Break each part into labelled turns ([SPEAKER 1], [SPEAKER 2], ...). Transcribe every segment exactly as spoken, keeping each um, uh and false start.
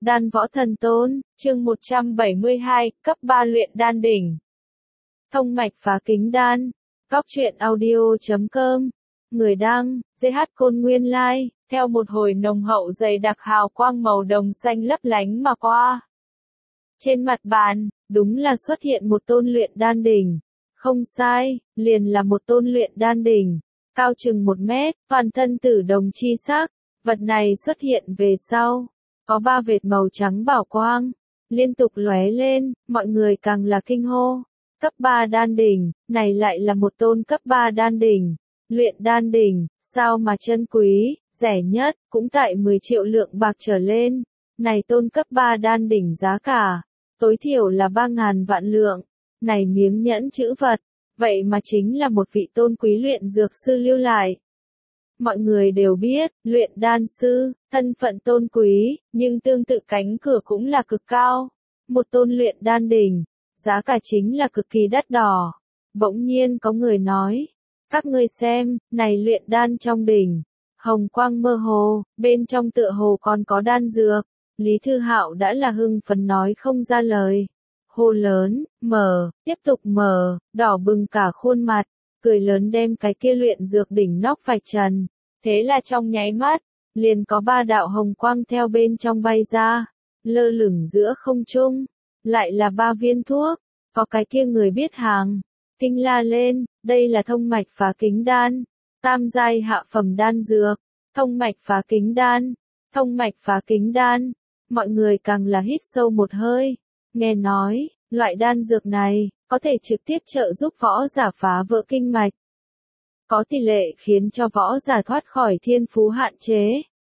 [SPEAKER 1] Đan võ thần tôn, chương một trăm bảy mươi hai, cấp ba luyện đan đỉnh. Thông mạch phá kính đan. Góc truyện audio chấm com. Người đăng, giê hát Côn Nguyên Lai, theo một hồi nồng hậu dày đặc hào quang màu đồng xanh lấp lánh mà qua. Trên mặt bàn, đúng là xuất hiện một tôn luyện đan đỉnh. Không sai, liền là một tôn luyện đan đỉnh. Cao chừng một mét, toàn thân tử đồng chi sắc. Vật này xuất hiện về sau. Có ba vệt màu trắng bảo quang, liên tục lóe lên, mọi người càng là kinh hô. Cấp ba đan đỉnh, này lại là một tôn cấp ba đan đỉnh. Luyện đan đỉnh, sao mà chân quý, rẻ nhất, cũng tại mười triệu lượng bạc trở lên. Này tôn cấp ba đan đỉnh giá cả, tối thiểu là ba ngàn vạn lượng. Này miếng nhẫn chữ vật, vậy mà chính là một vị tôn quý luyện dược sư lưu lại. Mọi người đều biết, luyện đan sư, thân phận tôn quý, nhưng tương tự cánh cửa cũng là cực cao. Một tôn luyện đan đỉnh, giá cả chính là cực kỳ đắt đỏ. Bỗng nhiên có người nói, các ngươi xem, này luyện đan trong đỉnh, hồng quang mơ hồ, bên trong tựa hồ còn có đan dược. Lý Thư Hạo đã là hưng phấn nói không ra lời. Hô lớn, mở, tiếp tục mở, đỏ bừng cả khuôn mặt. Cười lớn đem cái kia luyện dược đỉnh nóc vạch trần. Thế là trong nháy mắt, liền có ba đạo hồng quang theo bên trong bay ra, lơ lửng giữa không trung, lại là ba viên thuốc. Có cái kia người biết hàng, kinh la lên, đây là thông mạch phá kính đan, tam giai hạ phẩm đan dược, thông mạch phá kính đan, thông mạch phá kính đan. Mọi người càng là hít sâu một hơi, nghe nói, loại đan dược này, có thể trực tiếp trợ giúp võ giả phá vỡ kinh mạch. Có tỷ lệ khiến cho võ giả thoát khỏi thiên phú hạn chế.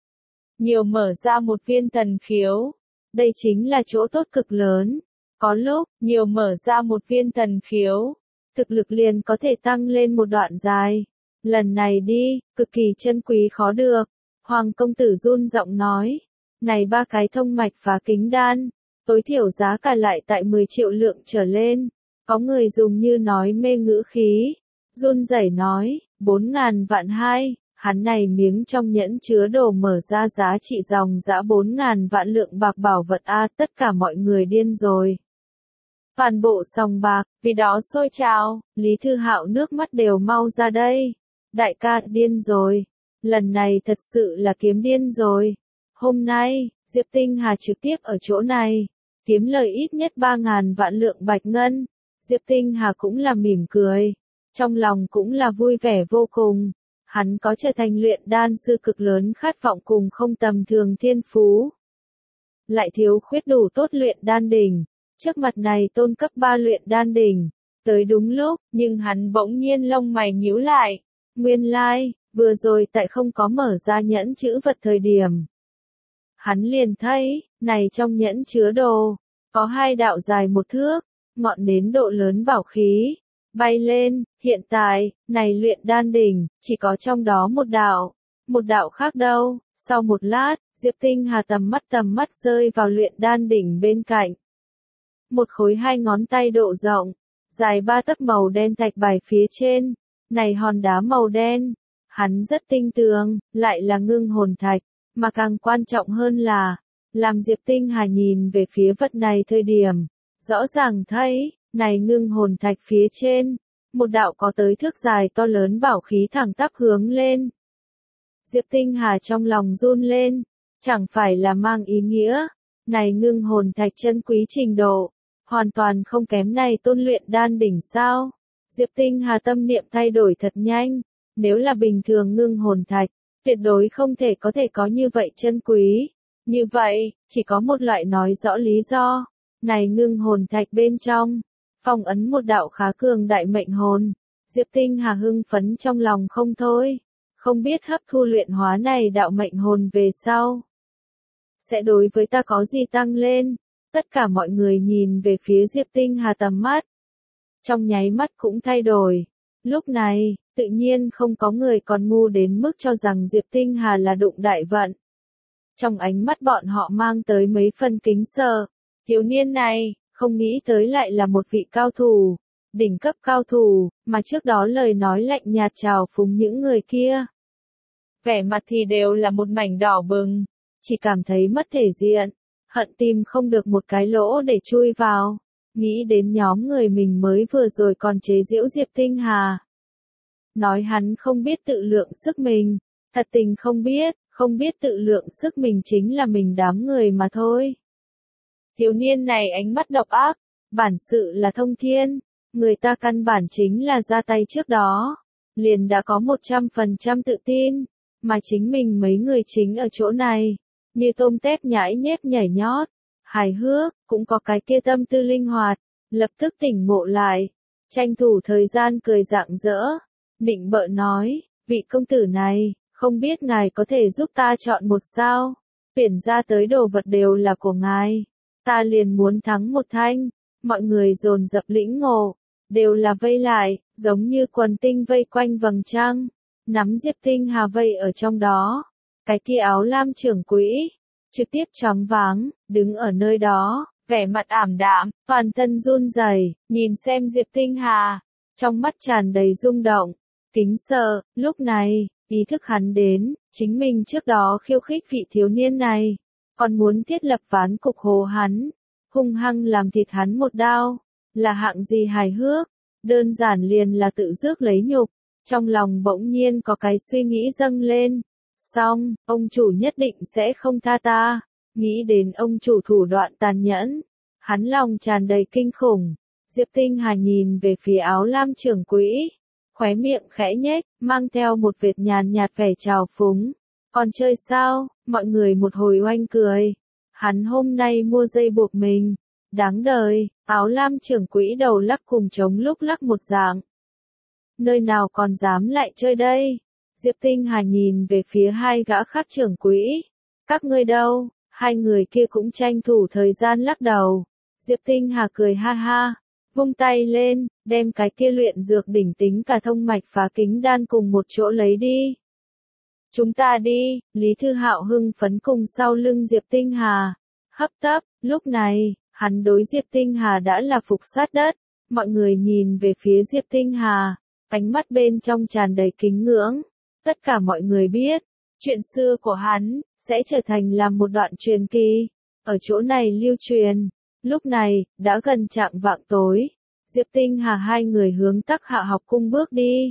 [SPEAKER 1] Nhiều mở ra một viên thần khiếu. Đây chính là chỗ tốt cực lớn. Có lúc, nhiều mở ra một viên thần khiếu. Thực lực liền có thể tăng lên một đoạn dài. Lần này đi, cực kỳ chân quý khó được. Hoàng công tử run giọng nói. Này ba cái thông mạch phá kính đan. Tối thiểu giá cả lại tại mười triệu lượng trở lên. Có người dùng như nói mê ngữ khí. Run rẩy nói, bốn ngàn vạn hai, hắn này miếng trong nhẫn chứa đồ mở ra giá trị dòng dã bốn ngàn vạn lượng bạc bảo vật a, tất cả mọi người điên rồi. Toàn bộ sòng bạc, vì đó sôi trào, Lý Thư Hạo nước mắt đều mau ra đây. Đại ca điên rồi, lần này thật sự là kiếm điên rồi. Hôm nay, Diệp Tinh Hà trực tiếp ở chỗ này, kiếm lời ít nhất ba ngàn vạn lượng bạch ngân. Diệp Tinh Hà cũng là mỉm cười. Trong lòng cũng là vui vẻ vô cùng, hắn có trở thành luyện đan sư cực lớn khát vọng cùng không tầm thường thiên phú. Lại thiếu khuyết đủ tốt luyện đan đỉnh, trước mặt này tôn cấp ba luyện đan đỉnh, tới đúng lúc, nhưng hắn bỗng nhiên lông mày nhíu lại. Nguyên lai, vừa rồi tại không có mở ra nhẫn chữ vật thời điểm. Hắn liền thấy, này trong nhẫn chứa đồ, có hai đạo dài một thước, ngọn nến độ lớn bảo khí. Bay lên, hiện tại, này luyện đan đỉnh, chỉ có trong đó một đạo, một đạo khác đâu. Sau một lát, Diệp Tinh Hà tầm mắt tầm mắt rơi vào luyện đan đỉnh bên cạnh. Một khối hai ngón tay độ rộng, dài ba tấc màu đen thạch bài phía trên, này hòn đá màu đen, hắn rất tinh tường, lại là ngưng hồn thạch, mà càng quan trọng hơn là, làm Diệp Tinh Hà nhìn về phía vật này thời điểm, rõ ràng thấy, này ngưng hồn thạch phía trên, một đạo có tới thước dài to lớn bảo khí thẳng tắp hướng lên. Diệp Tinh Hà trong lòng run lên, chẳng phải là mang ý nghĩa, này ngưng hồn thạch chân quý trình độ, hoàn toàn không kém này tôn luyện đan đỉnh sao. Diệp Tinh Hà tâm niệm thay đổi thật nhanh, nếu là bình thường ngưng hồn thạch, tuyệt đối không thể có thể có như vậy chân quý. Như vậy, chỉ có một loại nói rõ lý do, này ngưng hồn thạch bên trong, phong ấn một đạo khá cường đại mệnh hồn. Diệp Tinh Hà hưng phấn trong lòng không thôi, không biết hấp thu luyện hóa này đạo mệnh hồn về sau sẽ đối với ta có gì tăng lên. Tất cả mọi người nhìn về phía Diệp Tinh Hà tầm mắt, trong nháy mắt cũng thay đổi. Lúc này, tự nhiên không có người còn ngu đến mức cho rằng Diệp Tinh Hà là đụng đại vận. Trong ánh mắt bọn họ mang tới mấy phần kính sợ, thiếu niên này, không nghĩ tới lại là một vị cao thủ, đỉnh cấp cao thủ, mà trước đó lời nói lạnh nhạt chào phúng những người kia. Vẻ mặt thì đều là một mảnh đỏ bừng, chỉ cảm thấy mất thể diện. hận tìm không được một cái lỗ để chui vào. Nghĩ đến nhóm người mình mới vừa rồi còn chế giễu Diệp Tinh Hà. Nói hắn không biết tự lượng sức mình, thật tình không biết, không biết tự lượng sức mình chính là mình đám người mà thôi. Thiếu niên này ánh mắt độc ác, bản sự là thông thiên, người ta căn bản chính là ra tay trước đó, liền đã có một trăm phần trăm tự tin, mà chính mình mấy người chính ở chỗ này, như tôm tép nhãi nhép nhảy nhót, hài hước, cũng có cái kia tâm tư linh hoạt, lập tức tỉnh ngộ lại, tranh thủ thời gian cười rạng rỡ, định bợ nói, vị công tử này, không biết ngài có thể giúp ta chọn một sao, tuyển ra tới đồ vật đều là của ngài, ta liền muốn thắng một thanh, mọi người dồn dập lĩnh ngộ, đều là vây lại, giống như quần tinh vây quanh vầng trăng, nắm Diệp Tinh Hà vây ở trong đó, cái kia áo lam trưởng quỹ, trực tiếp choáng váng, đứng ở nơi đó, vẻ mặt ảm đạm, toàn thân run rẩy, nhìn xem Diệp Tinh Hà, trong mắt tràn đầy rung động, kính sợ, lúc này, ý thức hắn đến, chính mình trước đó khiêu khích vị thiếu niên này, còn muốn thiết lập ván cục hồ hắn, hung hăng làm thịt hắn một đao, là hạng gì hài hước, đơn giản liền là tự rước lấy nhục, trong lòng bỗng nhiên có cái suy nghĩ dâng lên, xong, ông chủ nhất định sẽ không tha ta, nghĩ đến ông chủ thủ đoạn tàn nhẫn, hắn lòng tràn đầy kinh khủng, Diệp Tinh Hà nhìn về phía áo lam trưởng quỹ, khóe miệng khẽ nhếch, mang theo một vệt nhàn nhạt vẻ trào phúng, còn chơi sao, mọi người một hồi oanh cười, hắn hôm nay mua dây buộc mình, đáng đời, áo lam trưởng quỹ đầu lắc cùng trống lúc lắc một dạng. Nơi nào còn dám lại chơi đây? Diệp Tinh Hà nhìn về phía hai gã khác trưởng quỹ. Các ngươi đâu? Hai người kia cũng tranh thủ thời gian lắc đầu. Diệp Tinh Hà cười ha ha, vung tay lên, đem cái kia luyện dược đỉnh tính cả thông mạch phá kính đan cùng một chỗ lấy đi. Chúng ta đi, Lý Thư Hạo hưng phấn cùng sau lưng Diệp Tinh Hà. Hấp tấp, lúc này, hắn đối Diệp Tinh Hà đã là phục sát đất. Mọi người nhìn về phía Diệp Tinh Hà, ánh mắt bên trong tràn đầy kính ngưỡng. Tất cả mọi người biết, chuyện xưa của hắn, sẽ trở thành làm một đoạn truyền kỳ, ở chỗ này lưu truyền. Lúc này, đã gần chạng vạng tối, Diệp Tinh Hà hai người hướng Tắc Hạ học cung bước đi.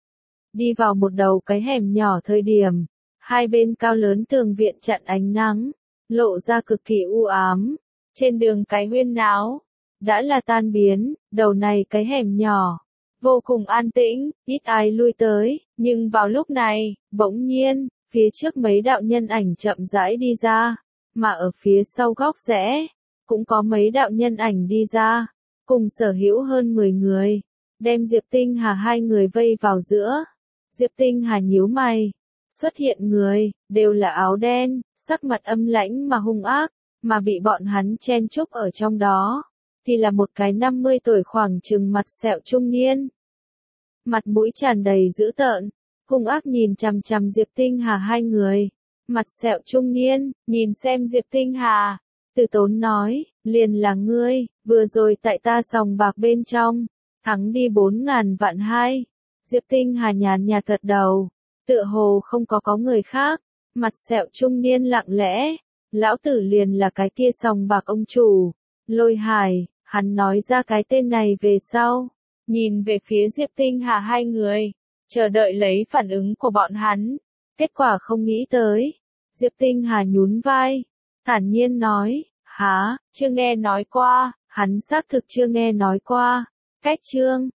[SPEAKER 1] Đi vào một đầu cái hẻm nhỏ thời điểm, hai bên cao lớn tường viện chặn ánh nắng, lộ ra cực kỳ u ám, trên đường cái huyên náo, đã là tan biến, đầu này cái hẻm nhỏ, vô cùng an tĩnh, ít ai lui tới, nhưng vào lúc này, bỗng nhiên, phía trước mấy đạo nhân ảnh chậm rãi đi ra, mà ở phía sau góc rẽ, cũng có mấy đạo nhân ảnh đi ra, cùng sở hữu hơn mười người, đem Diệp Tinh Hà hai người vây vào giữa. Diệp Tinh Hà nhíu mày, xuất hiện người, đều là áo đen, sắc mặt âm lãnh mà hung ác, mà bị bọn hắn chen chúc ở trong đó, thì là một cái năm mươi tuổi khoảng chừng mặt sẹo trung niên. Mặt mũi tràn đầy dữ tợn, hung ác nhìn chằm chằm Diệp Tinh Hà hai người. Mặt sẹo trung niên, nhìn xem Diệp Tinh Hà, từ tốn nói, liền là ngươi, vừa rồi tại ta sòng bạc bên trong, thắng đi bốn ngàn vạn hai. Diệp Tinh Hà nhàn nhạt gật đầu, tựa hồ không có có người khác, mặt sẹo trung niên lặng lẽ, lão tử liền là cái kia sòng bạc ông chủ, Lôi Hải, hắn nói ra cái tên này về sau, nhìn về phía Diệp Tinh Hà hai người, chờ đợi lấy phản ứng của bọn hắn, kết quả không nghĩ tới, Diệp Tinh Hà nhún vai, thản nhiên nói, hả, chưa nghe nói qua, hắn xác thực chưa nghe nói qua, cách chương.